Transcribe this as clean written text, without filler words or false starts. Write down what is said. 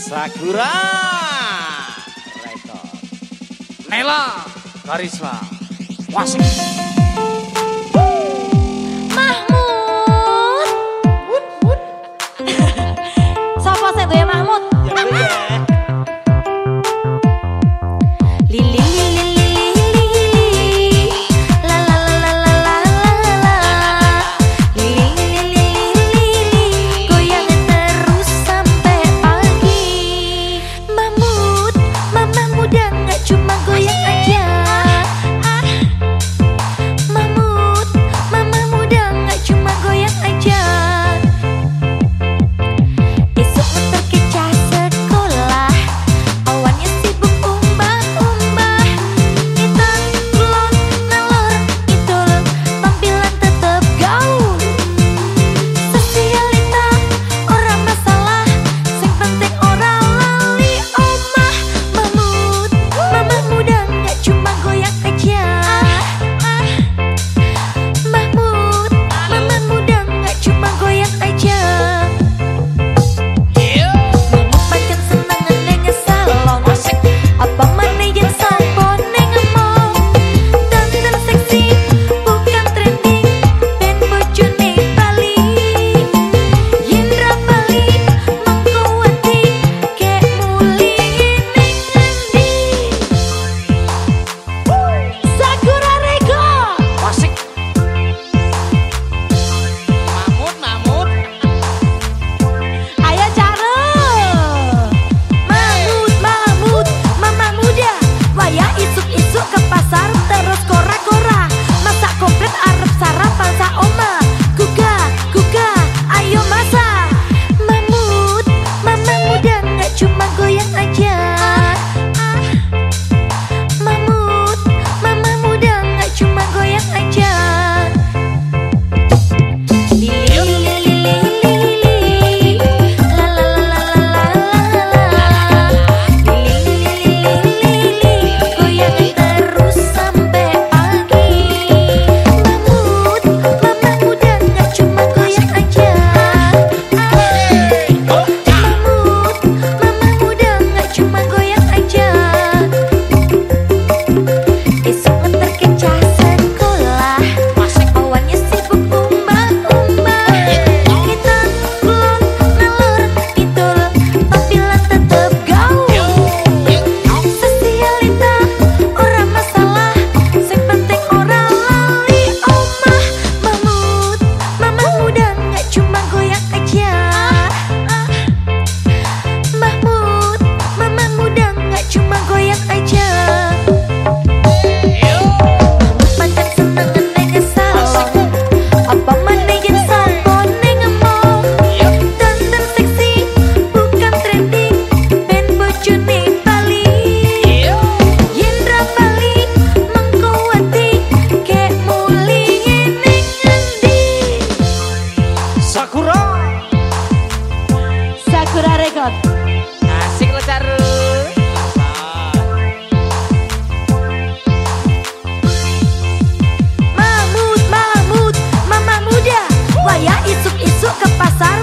Sakura Record Nela Karisma Wasik Mahmud. Sapa sing duwe Mahmud? Ya ya. Lili la la la la la la Lili goyang terus sampai pagi. Mahmud, mama muda nggak cuma goyang aja. Mahmud, mama muda nggak cuma goyang aja. Esok terkecah sekolah, awannya sibuk umbah-umbah. Kita kulon ngalor idol, tampilan tetep gaul. Sosialita ora masalah, sing penting ora lali omah. Mahmud, mama muda nggak cuma goyang aja. Mahmud, mama muda nggak cuma goyang aja. Mahmud makin seneng neng salon, apa mana yang sabon neng mall. Dandan seksi bukan trending, ben bojone Bali. Yendra Bali mengkuati kek muli ning endi. Sakura Record. Wasik Mahmud Ayo Caro. Mahmud, mama muda. Waya isuk-isuk ke pasar terus kora-kora. Masak komplit arep sarapan sa oma. Guga, ayo masak. Mahmud, mama muda nggak cuma goyang aja. Mahmud, mama muda nggak cuma goyang aja. Goyang terus sampai pagi. Mahmud, mama muda nggak cuma goyang aja. Mahmud, mama muda nggak cuma goyang aja. Esok terkecah sekolah, awannya sibuk umbah-umbah. Kita kulon ngalor idol, tampilan tetep gaul. Sosialita ora masalah, sing penting ora lali omah. Mahmud, mama muda nggak cuma goyang aja. Mahmud, mama muda nggak cuma goyang aja. Makan seneng neng salon, apa mana yang sabon neng mall. Dandan seksi bukan trending, ben bojone Bali. Yendra Bali mengkuati kek muli ning endi. Sakura Record. Asik lo Caru Mahmud, mama muda. Waya isuk-isuk ke pasar